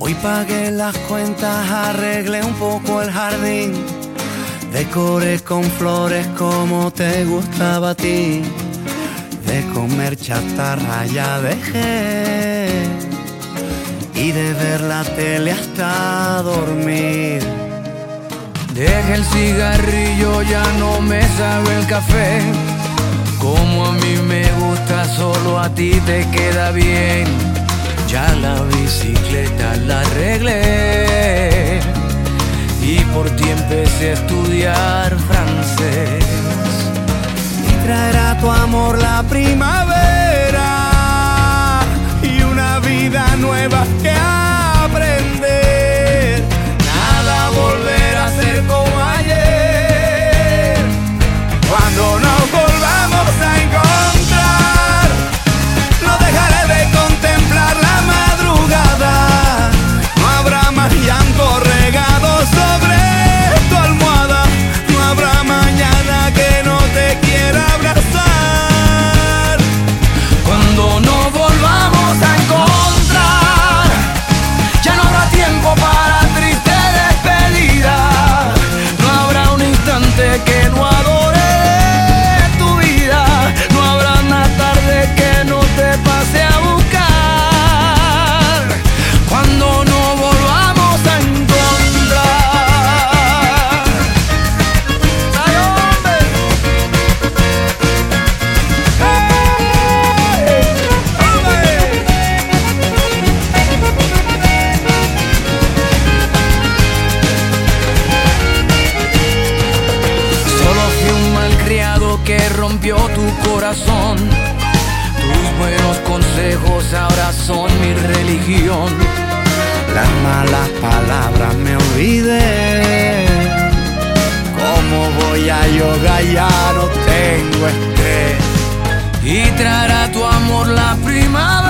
Hoy pagué las cuentas, arreglé un poco el jardín, decoré con flores como te gustaba a ti. De comer chatarra ya dejé, y de ver la tele hasta dormir. Dejé el cigarrillo, ya no me sabe el café. Como a mí me gusta, solo a ti te queda bien. Ya la bicicleta la arreglé y por ti empecé a estudiar francés. Y traerá tu amor la primavera y una vida nueva que aprender. Nada volverá a ser como ayer. Cuando nos volvamos a encontrar, no dejaré de contemplar la madrugada. No habrá más llanto regado sobre tu almohada. No habrá mañana que no te quiera abrazar. Cuando nos volvamos a encontrar, ya no habrá tiempo para triste despedida. No habrá un instante que no adore tu vida. No habrá una tarde que no te pase a buscar. Cuando nos volvamos a encontrar. ¡Ay, hombre! Solo fui un malcriado que rompió tu corazón. Tus buenos consejos ahora son mi religión. Las malas palabras me olvidé. ¿Cómo voy a yoga? Ya no tengo estrés. Y traerá tu amor la primavera